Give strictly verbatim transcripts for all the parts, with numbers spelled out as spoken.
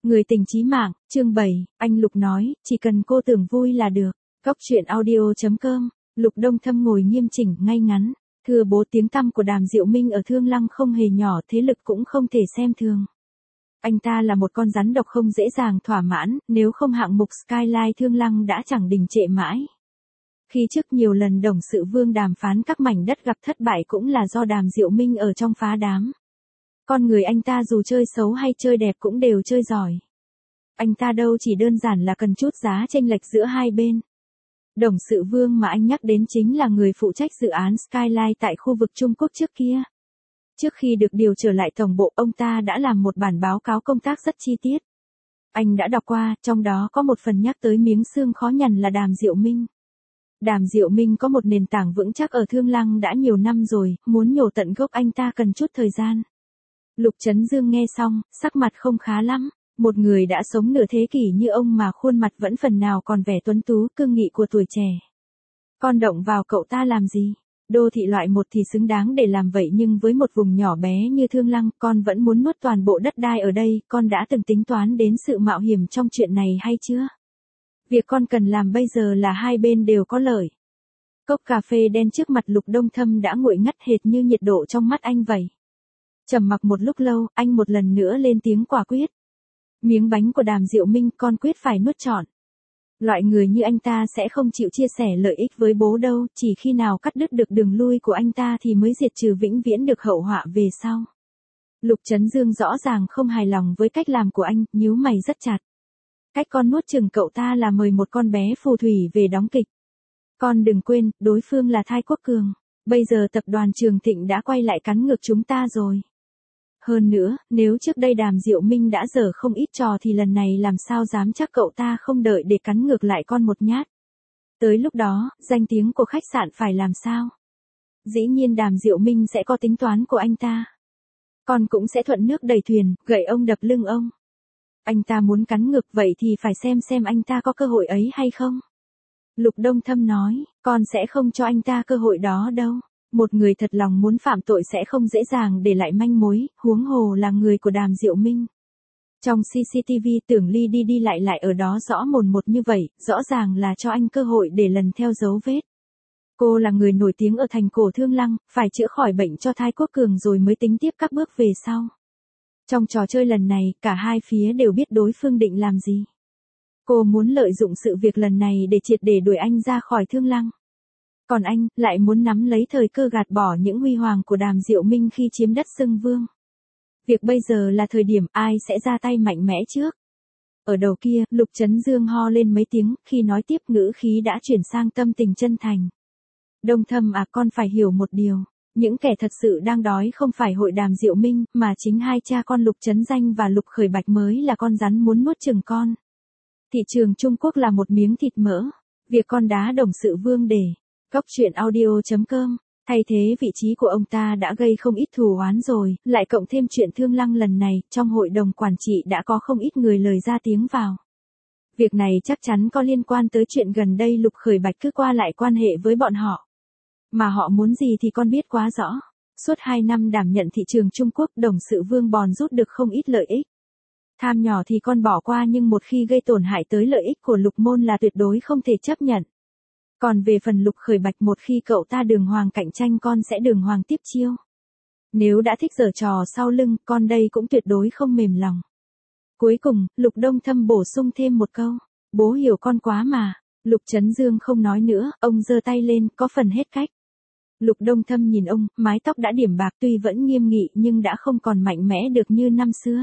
Người tình chí mạng, chương bảy, anh Lục nói, chỉ cần cô tưởng vui là được. Cóc truyện audio chấm com, Lục Đông Thâm ngồi nghiêm chỉnh, ngay ngắn. Thưa bố, tiếng tăm của Đàm Diệu Minh ở Thương Lăng không hề nhỏ, thế lực cũng không thể xem thường. Anh ta là một con rắn độc không dễ dàng thỏa mãn, nếu không hạng mục Skyline Thương Lăng đã chẳng đình trệ mãi. Khi trước nhiều lần đồng sự Vương đàm phán các mảnh đất gặp thất bại cũng là do Đàm Diệu Minh ở trong phá đám. Con người anh ta dù chơi xấu hay chơi đẹp cũng đều chơi giỏi. Anh ta đâu chỉ đơn giản là cần chút giá chênh lệch giữa hai bên. Đồng sự Vương mà anh nhắc đến chính là người phụ trách dự án Skyline tại khu vực Trung Quốc trước kia. Trước khi được điều trở lại tổng bộ, ông ta đã làm một bản báo cáo công tác rất chi tiết. Anh đã đọc qua, trong đó có một phần nhắc tới miếng xương khó nhằn là Đàm Diệu Minh. Đàm Diệu Minh có một nền tảng vững chắc ở Thương Lăng đã nhiều năm rồi, muốn nhổ tận gốc anh ta cần chút thời gian. Lục Chấn Dương nghe xong, sắc mặt không khá lắm. Một người đã sống nửa thế kỷ như ông mà khuôn mặt vẫn phần nào còn vẻ tuấn tú cương nghị của tuổi trẻ. Con động vào cậu ta làm gì? Đô thị loại một thì xứng đáng để làm vậy, nhưng với một vùng nhỏ bé như Thương Lăng, con vẫn muốn nuốt toàn bộ đất đai ở đây, con đã từng tính toán đến sự mạo hiểm trong chuyện này hay chưa? Việc con cần làm bây giờ là hai bên đều có lợi. Cốc cà phê đen trước mặt Lục Đông Thâm đã nguội ngắt hệt như nhiệt độ trong mắt anh vậy. Trầm mặc một lúc lâu, anh một lần nữa lên tiếng quả quyết. Miếng bánh của Đàm Diệu Minh con quyết phải nuốt trọn. Loại người như anh ta sẽ không chịu chia sẻ lợi ích với bố đâu, chỉ khi nào cắt đứt được đường lui của anh ta thì mới diệt trừ vĩnh viễn được hậu họa về sau. Lục Chấn Dương rõ ràng không hài lòng với cách làm của anh, nhíu mày rất chặt. Cách con nuốt chừng cậu ta là mời một con bé phù thủy về đóng kịch. Con đừng quên, đối phương là Thái Quốc Cường. Bây giờ tập đoàn Trường Thịnh đã quay lại cắn ngược chúng ta rồi. Hơn nữa, nếu trước đây Đàm Diệu Minh đã dở không ít trò thì lần này làm sao dám chắc cậu ta không đợi để cắn ngược lại con một nhát. Tới lúc đó, danh tiếng của khách sạn phải làm sao? Dĩ nhiên Đàm Diệu Minh sẽ có tính toán của anh ta. Con cũng sẽ thuận nước đẩy thuyền, gậy ông đập lưng ông. Anh ta muốn cắn ngược vậy thì phải xem xem anh ta có cơ hội ấy hay không. Lục Đông Thâm nói, con sẽ không cho anh ta cơ hội đó đâu. Một người thật lòng muốn phạm tội sẽ không dễ dàng để lại manh mối, huống hồ là người của Đàm Diệu Minh. Trong xê xê tê vê Tưởng Ly đi đi lại lại ở đó rõ mồn một như vậy, rõ ràng là cho anh cơ hội để lần theo dấu vết. Cô là người nổi tiếng ở thành cổ Thương Lăng, phải chữa khỏi bệnh cho Thái Quốc Cường rồi mới tính tiếp các bước về sau. Trong trò chơi lần này, cả hai phía đều biết đối phương định làm gì. Cô muốn lợi dụng sự việc lần này để triệt để đuổi anh ra khỏi Thương Lăng. Còn anh, lại muốn nắm lấy thời cơ gạt bỏ những huy hoàng của Đàm Diệu Minh khi chiếm đất xưng vương. Việc bây giờ là thời điểm ai sẽ ra tay mạnh mẽ trước. Ở đầu kia, Lục Chấn Dương ho lên mấy tiếng, khi nói tiếp ngữ khí đã chuyển sang tâm tình chân thành. Đông Thâm à, con phải hiểu một điều. Những kẻ thật sự đang đói không phải hội Đàm Diệu Minh, mà chính hai cha con Lục Chấn Danh và Lục Khởi Bạch mới là con rắn muốn nuốt chửng con. Thị trường Trung Quốc là một miếng thịt mỡ. Việc con đá đồng sự Vương để Cóc truyện audio chấm com, thay thế vị trí của ông ta đã gây không ít thù oán rồi, lại cộng thêm chuyện Thương Lăng lần này, trong hội đồng quản trị đã có không ít người lời ra tiếng vào. Việc này chắc chắn có liên quan tới chuyện gần đây Lục Khởi Bạch cứ qua lại quan hệ với bọn họ. Mà họ muốn gì thì con biết quá rõ. Suốt hai năm đảm nhận thị trường Trung Quốc, đồng sự Vương bòn rút được không ít lợi ích. Tham nhỏ thì con bỏ qua, nhưng một khi gây tổn hại tới lợi ích của Lục Môn là tuyệt đối không thể chấp nhận. Còn về phần Lục Khởi Bạch, một khi cậu ta đường hoàng cạnh tranh con sẽ đường hoàng tiếp chiêu. Nếu đã thích giở trò sau lưng, con đây cũng tuyệt đối không mềm lòng. Cuối cùng, Lục Đông Thâm bổ sung thêm một câu. Bố hiểu con quá mà. Lục Chấn Dương không nói nữa, ông giơ tay lên, có phần hết cách. Lục Đông Thâm nhìn ông, mái tóc đã điểm bạc, tuy vẫn nghiêm nghị nhưng đã không còn mạnh mẽ được như năm xưa.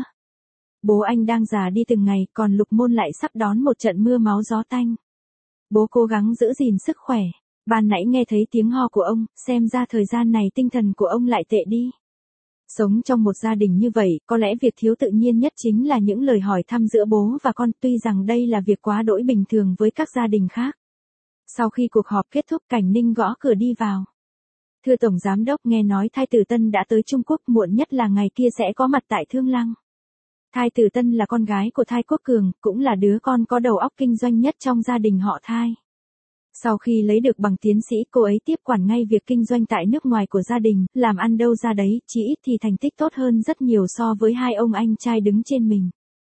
Bố anh đang già đi từng ngày, còn Lục Môn lại sắp đón một trận mưa máu gió tanh. Bố cố gắng giữ gìn sức khỏe. Ban nãy nghe thấy tiếng ho của ông, xem ra thời gian này tinh thần của ông lại tệ đi. Sống trong một gia đình như vậy, có lẽ việc thiếu tự nhiên nhất chính là những lời hỏi thăm giữa bố và con, tuy rằng đây là việc quá đỗi bình thường với các gia đình khác. Sau khi cuộc họp kết thúc, Cảnh Ninh gõ cửa đi vào. Thưa Tổng Giám Đốc, nghe nói Thái tử Tân đã tới Trung Quốc, muộn nhất là ngày kia sẽ có mặt tại Thương Lăng. Thái tử Tân là con gái của Thái Quốc Cường, cũng là đứa con có đầu óc kinh doanh nhất trong gia đình họ Thái. Sau khi lấy được bằng tiến sĩ, cô ấy tiếp quản ngay việc kinh doanh tại nước ngoài của gia đình, làm ăn đâu ra đấy, chỉ ít thì thành tích tốt hơn rất nhiều so với hai ông anh trai đứng trên mình.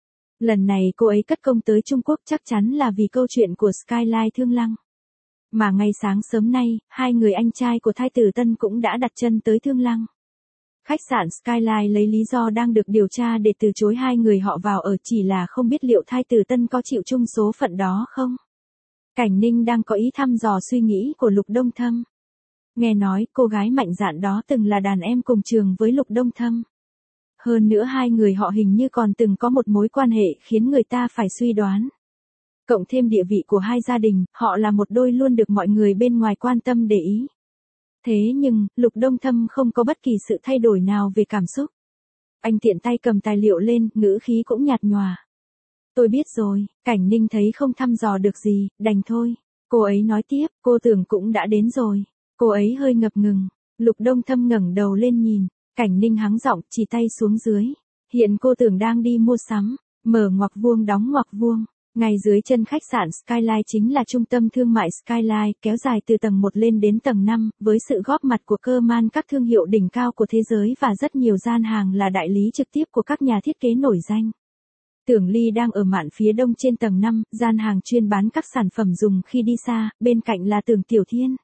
Lần này cô ấy cất công tới Trung Quốc chắc chắn là vì câu chuyện của Skyline Thương Lăng. Mà ngay sáng sớm nay, hai người anh trai của Thái tử Tân cũng đã đặt chân tới Thương Lăng. Khách sạn Skyline lấy lý do đang được điều tra để từ chối hai người họ vào ở, chỉ là không biết liệu Thái tử Tân có chịu chung số phận đó không. Cảnh Ninh đang có ý thăm dò suy nghĩ của Lục Đông Thâm. Nghe nói cô gái mạnh dạn đó từng là đàn em cùng trường với Lục Đông Thâm. Hơn nữa hai người họ hình như còn từng có một mối quan hệ khiến người ta phải suy đoán. Cộng thêm địa vị của hai gia đình, họ là một đôi luôn được mọi người bên ngoài quan tâm để ý. Thế nhưng, Lục Đông Thâm không có bất kỳ sự thay đổi nào về cảm xúc. Anh tiện tay cầm tài liệu lên, ngữ khí cũng nhạt nhòa. Tôi biết rồi, Cảnh Ninh thấy không thăm dò được gì, đành thôi. Cô ấy nói tiếp, cô tưởng cũng đã đến rồi. Cô ấy hơi ngập ngừng. Lục Đông Thâm ngẩng đầu lên nhìn. Cảnh Ninh hắng giọng, chỉ tay xuống dưới. Hiện cô tưởng đang đi mua sắm. Mở ngoặc vuông đóng ngoặc vuông. Ngay dưới chân khách sạn Skyline chính là trung tâm thương mại Skyline, kéo dài từ tầng một lên đến tầng năm, với sự góp mặt của cơ man các thương hiệu đỉnh cao của thế giới và rất nhiều gian hàng là đại lý trực tiếp của các nhà thiết kế nổi danh. Tưởng Ly đang ở mạn phía đông trên tầng năm, gian hàng chuyên bán các sản phẩm dùng khi đi xa, bên cạnh là Tưởng Tiểu Thiên.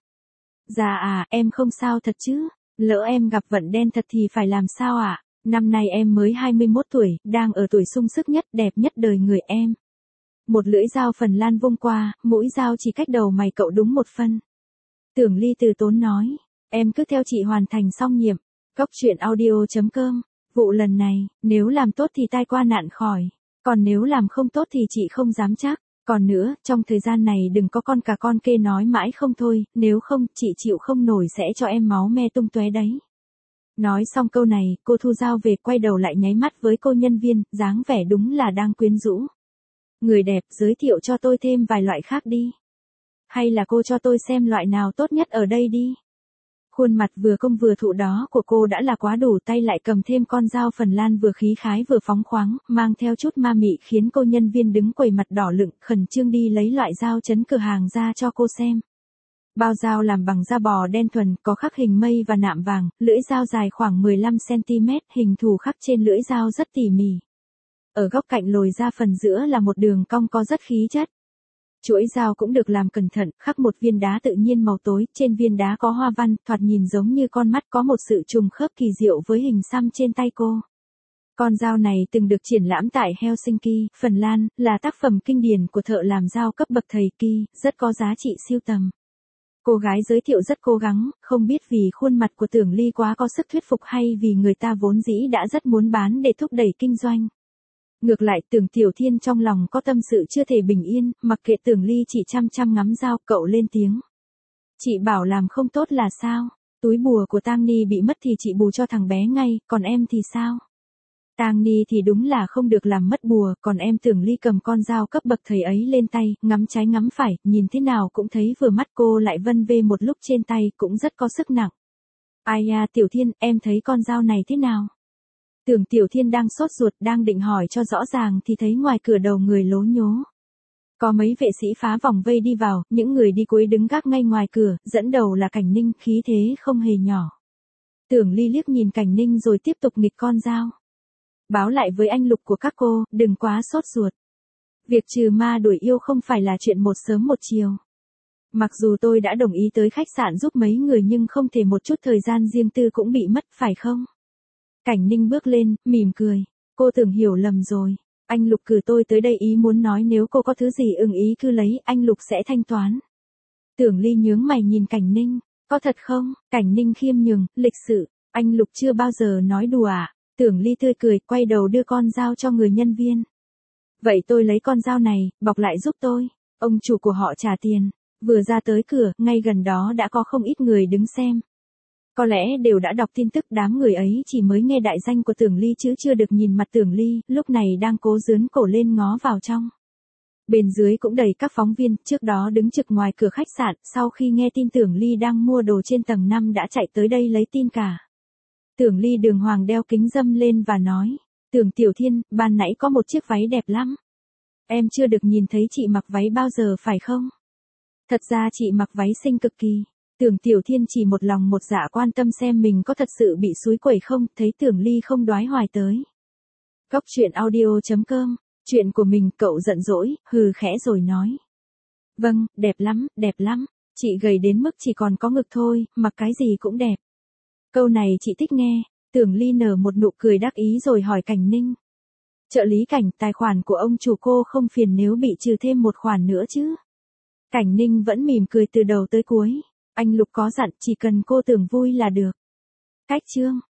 Dạ à, em không sao thật chứ, lỡ em gặp vận đen thật thì phải làm sao ạ? À? Năm nay em mới hai mươi mốt tuổi, đang ở tuổi sung sức nhất, đẹp nhất đời người em. Một lưỡi dao Phần Lan vung qua, mũi dao chỉ cách đầu mày cậu đúng một phân. Tưởng Ly từ tốn nói, em cứ theo chị hoàn thành xong nhiệm. Cốc truyện audio chấm com, vụ lần này, nếu làm tốt thì tai qua nạn khỏi, còn nếu làm không tốt thì chị không dám chắc. Còn nữa, trong thời gian này đừng có con cà con kê nói mãi không thôi, nếu không, chị chịu không nổi sẽ cho em máu me tung tóe đấy. Nói xong câu này, cô thu dao về quay đầu lại nháy mắt với cô nhân viên, dáng vẻ đúng là đang quyến rũ. Người đẹp, giới thiệu cho tôi thêm vài loại khác đi. Hay là cô cho tôi xem loại nào tốt nhất ở đây đi. Khuôn mặt vừa công vừa thụ đó của cô đã là quá đủ, tay lại cầm thêm con dao Phần Lan vừa khí khái vừa phóng khoáng, mang theo chút ma mị khiến cô nhân viên đứng quầy mặt đỏ lựng, khẩn trương đi lấy loại dao chấn cửa hàng ra cho cô xem. Bao dao làm bằng da bò đen thuần, có khắc hình mây và nạm vàng, lưỡi dao dài khoảng mười lăm xăng ti mét, hình thù khắc trên lưỡi dao rất tỉ mỉ. Ở góc cạnh lồi ra phần giữa là một đường cong có rất khí chất. Chuỗi dao cũng được làm cẩn thận, khắc một viên đá tự nhiên màu tối, trên viên đá có hoa văn, thoạt nhìn giống như con mắt, có một sự trùng khớp kỳ diệu với hình xăm trên tay cô. Con dao này từng được triển lãm tại Helsinki, Phần Lan, là tác phẩm kinh điển của thợ làm dao cấp bậc thầy Ki, rất có giá trị sưu tầm. Cô gái giới thiệu rất cố gắng, không biết vì khuôn mặt của Tưởng Ly quá có sức thuyết phục hay vì người ta vốn dĩ đã rất muốn bán để thúc đẩy kinh doanh. Ngược lại Tưởng Tiểu Thiên trong lòng có tâm sự chưa thể bình yên, mặc kệ Tưởng Ly chỉ chăm chăm ngắm dao, cậu lên tiếng. Chị bảo làm không tốt là sao? Túi bùa của Tang Ni bị mất thì chị bù cho thằng bé ngay, còn em thì sao? Tang Ni thì đúng là không được làm mất bùa, còn em Tưởng Ly cầm con dao cấp bậc thầy ấy lên tay, ngắm trái ngắm phải, nhìn thế nào cũng thấy vừa mắt, cô lại vân vê một lúc trên tay, cũng rất có sức nặng. Ai à Tiểu Thiên, em thấy con dao này thế nào? Tưởng Tiểu Thiên đang sốt ruột, đang định hỏi cho rõ ràng thì thấy ngoài cửa đầu người lố nhố. Có mấy vệ sĩ phá vòng vây đi vào, những người đi cuối đứng gác ngay ngoài cửa, dẫn đầu là Cảnh Ninh, khí thế không hề nhỏ. Tưởng Ly liếc nhìn Cảnh Ninh rồi tiếp tục nghịch con dao. Báo lại với anh Lục của các cô, đừng quá sốt ruột. Việc trừ ma đuổi yêu không phải là chuyện một sớm một chiều. Mặc dù tôi đã đồng ý tới khách sạn giúp mấy người nhưng không thể một chút thời gian riêng tư cũng bị mất, phải không? Cảnh Ninh bước lên, mỉm cười. Cô tưởng hiểu lầm rồi. Anh Lục cử tôi tới đây ý muốn nói nếu cô có thứ gì ưng ý cứ lấy, anh Lục sẽ thanh toán. Tưởng Ly nhướng mày nhìn Cảnh Ninh. Có thật không? Cảnh Ninh khiêm nhường, lịch sự. Anh Lục chưa bao giờ nói đùa à? Tưởng Ly tươi cười, quay đầu đưa con dao cho người nhân viên. Vậy tôi lấy con dao này, bọc lại giúp tôi. Ông chủ của họ trả tiền. Vừa ra tới cửa, ngay gần đó đã có không ít người đứng xem. Có lẽ đều đã đọc tin tức, đám người ấy chỉ mới nghe đại danh của Tưởng Ly chứ chưa được nhìn mặt Tưởng Ly, lúc này đang cố dướn cổ lên ngó vào trong. Bên dưới cũng đầy các phóng viên, trước đó đứng trực ngoài cửa khách sạn, sau khi nghe tin Tưởng Ly đang mua đồ trên tầng năm đã chạy tới đây lấy tin cả. Tưởng Ly đường hoàng đeo kính râm lên và nói, Tưởng Tiểu Thiên, ban nãy có một chiếc váy đẹp lắm. Em chưa được nhìn thấy chị mặc váy bao giờ phải không? Thật ra chị mặc váy xinh cực kỳ. Tưởng Tiểu Thiên chỉ một lòng một dạ quan tâm xem mình có thật sự bị xúi quẩy không, thấy Tưởng Ly không đoái hoài tới. Cốc truyện audio chấm com Chuyện của mình cậu giận dỗi, hừ khẽ rồi nói. Vâng, đẹp lắm, đẹp lắm. Chị gầy đến mức chỉ còn có ngực thôi, mặc cái gì cũng đẹp. Câu này chị thích nghe. Tưởng Ly nở một nụ cười đắc ý rồi hỏi Cảnh Ninh. Trợ lý Cảnh, tài khoản của ông chủ cô không phiền nếu bị trừ thêm một khoản nữa chứ? Cảnh Ninh vẫn mỉm cười từ đầu tới cuối. Anh Lục có dặn chỉ cần cô Tưởng vui là được. Cách chương